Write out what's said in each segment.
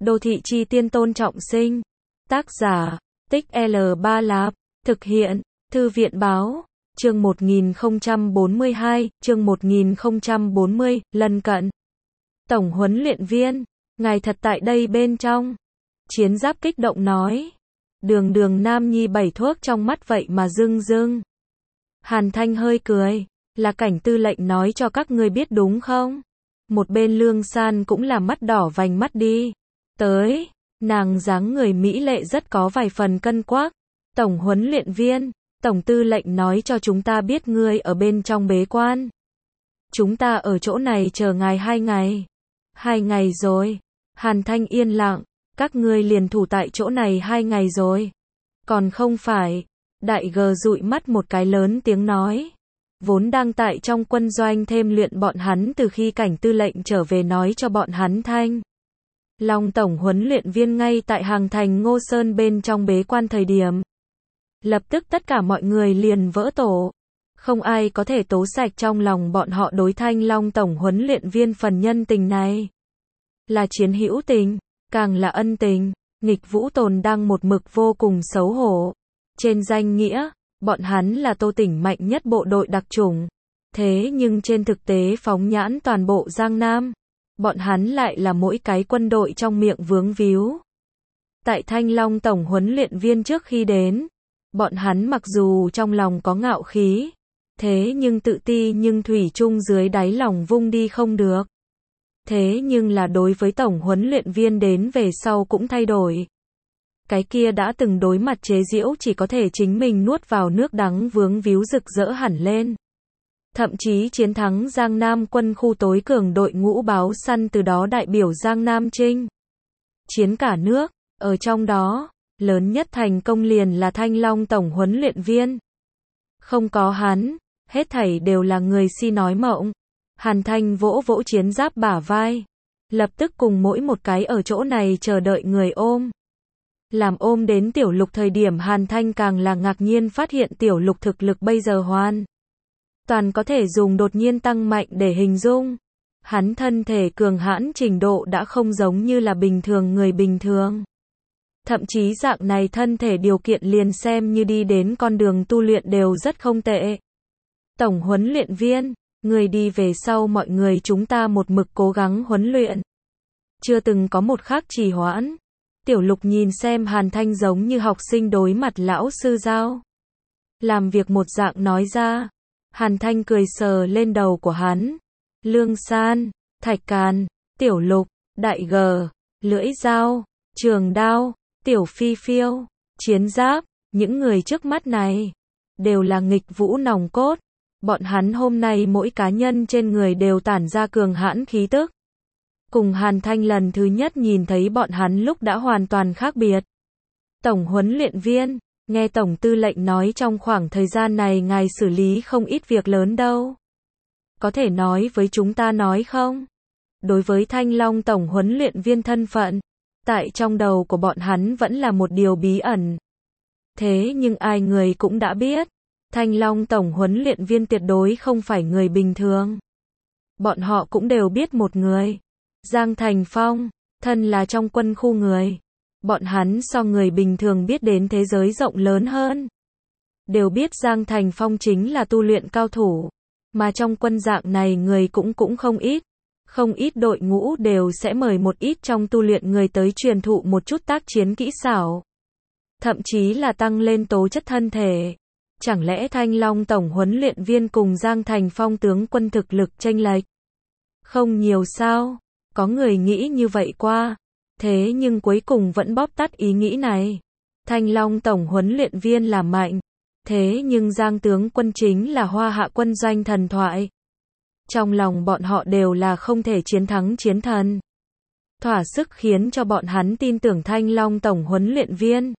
Đô thị chi tiên Tôn Trọng Sinh. Tác giả, Tích L3 Lạp. Thực hiện, Thư viện Báo. Chương 1042, chương 1040, lân cận. Tổng huấn luyện viên, ngài thật tại đây bên trong. Chiến Giáp kích động nói. Đường Nam Nhi bảy thuốc trong mắt vậy mà rưng rưng. Hàn Thanh hơi cười, là Cảnh tư lệnh nói cho các ngươi biết đúng không? Một bên Lương San cũng là mắt đỏ vành mắt đi. Tới, nàng dáng người mỹ lệ rất có vài phần cân quắc. Tổng huấn luyện viên, Tổng tư lệnh nói cho chúng ta biết ngươi ở bên trong bế quan. Chúng ta ở chỗ này chờ ngài 2 ngày. 2 ngày rồi. Hàn Thanh yên lặng, các ngươi liền thủ tại chỗ này 2 ngày rồi. Còn không phải. Đại G dụi mắt một cái lớn tiếng nói. Vốn đang tại trong quân doanh thêm luyện bọn hắn từ khi Cảnh tư lệnh trở về nói cho bọn hắn Thanh Long tổng huấn luyện viên ngay tại hàng thành Ngô Sơn bên trong bế quan thời điểm. Lập tức tất cả mọi người liền vỡ tổ. Không ai có thể tố sạch trong lòng bọn họ đối Thanh Long tổng huấn luyện viên phần nhân tình này. Là chiến hữu tình, càng là ân tình. Nghịch Vũ Tồn đang một mực vô cùng xấu hổ. Trên danh nghĩa, bọn hắn là Tô Tỉnh mạnh nhất bộ đội đặc chủng. Thế nhưng trên thực tế phóng nhãn toàn bộ Giang Nam, bọn hắn lại là mỗi cái quân đội trong miệng vướng víu. Tại Thanh Long tổng huấn luyện viên trước khi đến, bọn hắn mặc dù trong lòng có ngạo khí, thế nhưng tự ti nhưng thủy chung dưới đáy lòng vung đi không được. Thế nhưng là đối với tổng huấn luyện viên đến về sau cũng thay đổi. Cái kia đã từng đối mặt chế giễu chỉ có thể chính mình nuốt vào nước đắng vướng víu rực rỡ hẳn lên. Thậm chí chiến thắng Giang Nam quân khu tối cường đội ngũ báo săn từ đó đại biểu Giang Nam chinh chiến cả nước, ở trong đó, lớn nhất thành công liền là Thanh Long tổng huấn luyện viên. Không có hắn, hết thảy đều là người si nói mộng. Hàn Thanh vỗ vỗ Chiến Giáp bả vai, lập tức cùng mỗi một cái ở chỗ này chờ đợi người ôm. Làm ôm đến Tiểu Lục thời điểm Hàn Thanh càng là ngạc nhiên phát hiện Tiểu Lục thực lực bây giờ hoàn toàn có thể dùng đột nhiên tăng mạnh để hình dung. Hắn thân thể cường hãn trình độ đã không giống như là bình thường người bình thường. Thậm chí dạng này thân thể điều kiện liền xem như đi đến con đường tu luyện đều rất không tệ. Tổng huấn luyện viên, người đi về sau mọi người chúng ta một mực cố gắng huấn luyện. Chưa từng có một khắc trì hoãn. Tiểu Lục nhìn xem Hàn Thanh giống như học sinh đối mặt lão sư giao. Làm việc một dạng nói ra. Hàn Thanh cười sờ lên đầu của hắn. Lương San, Thạch Càn, Tiểu Lục, Đại G, Lưỡi Dao, Trường Đao, Tiểu Phi Phiêu, Chiến Giáp, những người trước mắt này đều là nghịch vũ nòng cốt. Bọn hắn hôm nay mỗi cá nhân trên người đều tản ra cường hãn khí tức. Cùng Hàn Thanh lần thứ nhất nhìn thấy bọn hắn lúc đã hoàn toàn khác biệt. Tổng huấn luyện viên, nghe Tổng tư lệnh nói trong khoảng thời gian này ngài xử lý không ít việc lớn đâu. Có thể nói với chúng ta nói không? Đối với Thanh Long tổng huấn luyện viên thân phận, tại trong đầu của bọn hắn vẫn là một điều bí ẩn. Thế nhưng ai người cũng đã biết, Thanh Long tổng huấn luyện viên tuyệt đối không phải người bình thường. Bọn họ cũng đều biết một người. Giang Thành Phong, thân là trong quân khu người. Bọn hắn so người bình thường biết đến thế giới rộng lớn hơn. Đều biết Giang Thành Phong chính là tu luyện cao thủ. Mà trong quân dạng này người cũng không ít. Không ít đội ngũ đều sẽ mời một ít trong tu luyện người tới truyền thụ một chút tác chiến kỹ xảo. Thậm chí là tăng lên tố chất thân thể. Chẳng lẽ Thanh Long tổng huấn luyện viên cùng Giang Thành Phong tướng quân thực lực chênh lệch? Không nhiều sao? Có người nghĩ như vậy qua. Thế nhưng cuối cùng vẫn bóp tắt ý nghĩ này. Thanh Long tổng huấn luyện viên là mạnh. Thế nhưng Giang tướng quân chính là Hoa Hạ quân doanh thần thoại. Trong lòng bọn họ đều là không thể chiến thắng chiến thần. Thỏa sức khiến cho bọn hắn tin tưởng Thanh Long tổng huấn luyện viên.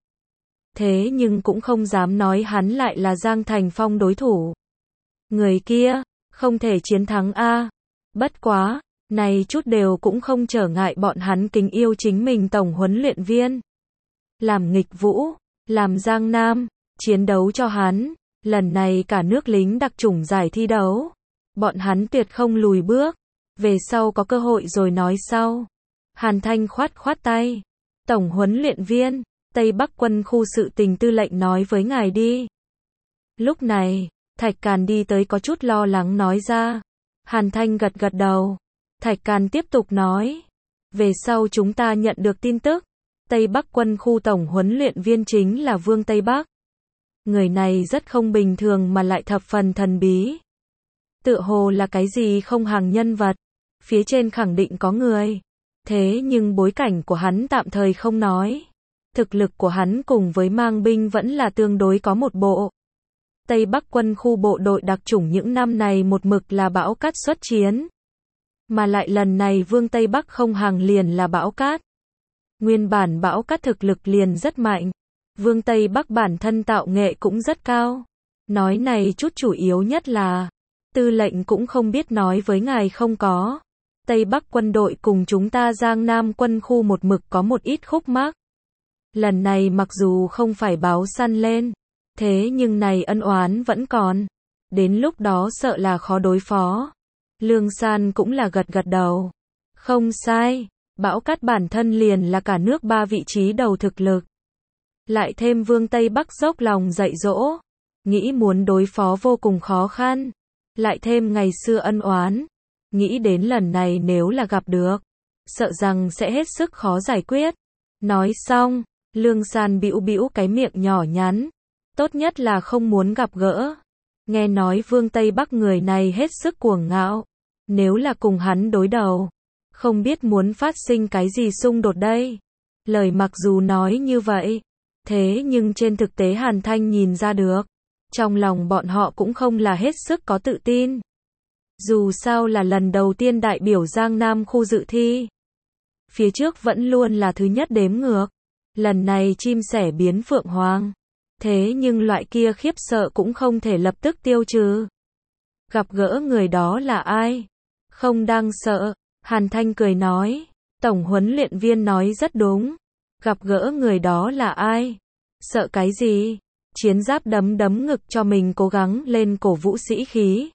Thế nhưng cũng không dám nói hắn lại là Giang Thành Phong đối thủ. Người kia, không thể chiến thắng a. Bất quá, này chút đều cũng không trở ngại bọn hắn kính yêu chính mình tổng huấn luyện viên. Làm nghịch vũ, làm Giang Nam, chiến đấu cho hắn, lần này cả nước lính đặc chủng giải thi đấu. Bọn hắn tuyệt không lùi bước, về sau có cơ hội rồi nói sau. Hàn Thanh khoát khoát tay. Tổng huấn luyện viên, Tây Bắc quân khu sự tình tư lệnh nói với ngài đi. Lúc này, Thạch Càn đi tới có chút lo lắng nói ra. Hàn Thanh gật gật đầu. Thạch Càn tiếp tục nói. Về sau chúng ta nhận được tin tức. Tây Bắc quân khu tổng huấn luyện viên chính là Vương Tây Bắc. Người này rất không bình thường mà lại thập phần thần bí. Tựa hồ là cái gì không hàng nhân vật. Phía trên khẳng định có người. Thế nhưng bối cảnh của hắn tạm thời không nói. Thực lực của hắn cùng với mang binh vẫn là tương đối có một bộ. Tây Bắc quân khu bộ đội đặc chủng những năm này một mực là Bão Cát xuất chiến. Mà lại lần này Vương Tây Bắc không hàng liền là Bão Cát. Nguyên bản Bão Cát thực lực liền rất mạnh. Vương Tây Bắc bản thân tạo nghệ cũng rất cao. Nói này chút chủ yếu nhất là, tư lệnh cũng không biết nói với ngài không có. Tây Bắc quân đội cùng chúng ta Giang Nam quân khu một mực có một ít khúc mắc. Lần này mặc dù không phải báo săn lên, thế nhưng này ân oán vẫn còn. Đến lúc đó sợ là khó đối phó. Lương San cũng là gật gật đầu. Không sai, Bão Cát bản thân liền là cả nước 3 vị trí đầu thực lực. Lại thêm Vương Tây Bắc dốc lòng dạy dỗ, nghĩ muốn đối phó vô cùng khó khăn. Lại thêm ngày xưa ân oán, nghĩ đến lần này nếu là gặp được, sợ rằng sẽ hết sức khó giải quyết. Nói xong, Lương San bĩu bĩu cái miệng nhỏ nhắn, tốt nhất là không muốn gặp gỡ. Nghe nói Vương Tây Bắc người này hết sức cuồng ngạo, nếu là cùng hắn đối đầu, không biết muốn phát sinh cái gì xung đột đây. Lời mặc dù nói như vậy, thế nhưng trên thực tế Hàn Thanh nhìn ra được, trong lòng bọn họ cũng không là hết sức có tự tin. Dù sao là lần đầu tiên đại biểu Giang Nam khu dự thi. Phía trước vẫn luôn là thứ nhất đếm ngược. Lần này chim sẻ biến phượng hoàng. Thế nhưng loại kia khiếp sợ cũng không thể lập tức tiêu trừ. Gặp gỡ người đó là ai? Không đang sợ. Hàn Thanh cười nói. Tổng huấn luyện viên nói rất đúng. Gặp gỡ người đó là ai? Sợ cái gì? Chiến giáp đấm đấm ngực cho mình cố gắng lên cổ vũ sĩ khí.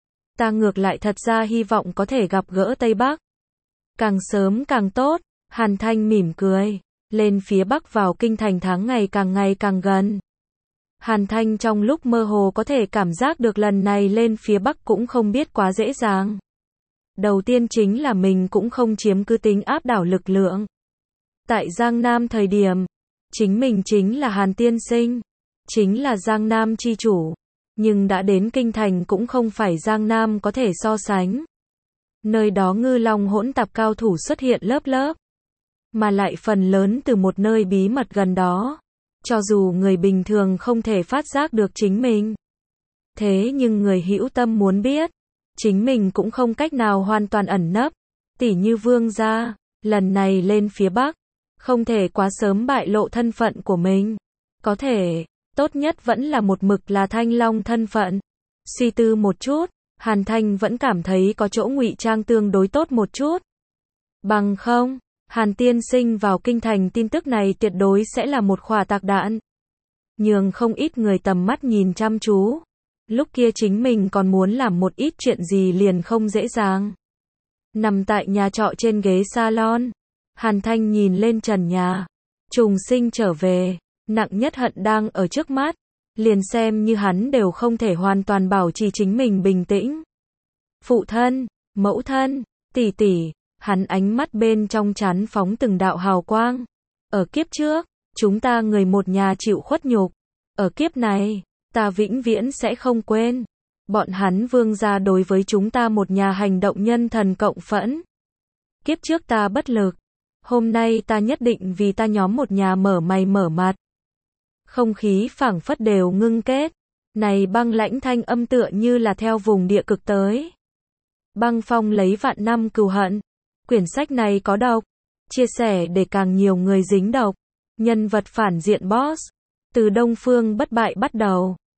Ta ngược lại thật ra hy vọng có thể gặp gỡ Tây Bắc. Càng sớm càng tốt. Hàn Thanh mỉm cười. Lên phía Bắc vào kinh thành tháng ngày càng gần. Hàn Thanh trong lúc mơ hồ có thể cảm giác được lần này lên phía Bắc cũng không biết quá dễ dàng. Đầu tiên chính là mình cũng không chiếm cứ tính áp đảo lực lượng. Tại Giang Nam thời điểm, chính mình chính là Hàn Tiên Sinh, chính là Giang Nam chi chủ. Nhưng đã đến kinh thành cũng không phải Giang Nam có thể so sánh. Nơi đó ngư long hỗn tạp cao thủ xuất hiện lớp lớp. Mà lại phần lớn từ một nơi bí mật gần đó. Cho dù người bình thường không thể phát giác được chính mình. Thế nhưng người hữu tâm muốn biết. Chính mình cũng không cách nào hoàn toàn ẩn nấp. Tỉ như Vương gia, lần này lên phía Bắc. Không thể quá sớm bại lộ thân phận của mình. Có thể, tốt nhất vẫn là một mực là Thanh Long thân phận. Suy tư một chút, Hàn Thanh vẫn cảm thấy có chỗ ngụy trang tương đối tốt một chút. Bằng không, Hàn Tiên Sinh vào kinh thành tin tức này tuyệt đối sẽ là một quả tạc đạn. Nhường không ít người tầm mắt nhìn chăm chú. Lúc kia chính mình còn muốn làm một ít chuyện gì liền không dễ dàng. Nằm tại nhà trọ trên ghế salon, Hàn Thanh nhìn lên trần nhà. Trùng sinh trở về, nặng nhất hận đang ở trước mắt. Liền xem như hắn đều không thể hoàn toàn bảo trì chính mình bình tĩnh. Phụ thân, mẫu thân, tỷ tỷ, hắn ánh mắt bên trong chán phóng từng đạo hào quang. Ở kiếp trước, chúng ta người một nhà chịu khuất nhục. Ở kiếp này, ta vĩnh viễn sẽ không quên. Bọn hắn Vương gia đối với chúng ta một nhà hành động nhân thần cộng phẫn. Kiếp trước ta bất lực. Hôm nay ta nhất định vì ta nhóm một nhà mở mày mở mặt. Không khí phảng phất đều ngưng kết. Này băng lãnh thanh âm tựa như là theo vùng địa cực tới. Băng phong lấy vạn năm cừu hận. Quyển sách này có độc. Chia sẻ để càng nhiều người dính độc. Nhân vật phản diện boss. Từ Đông Phương bất bại bắt đầu.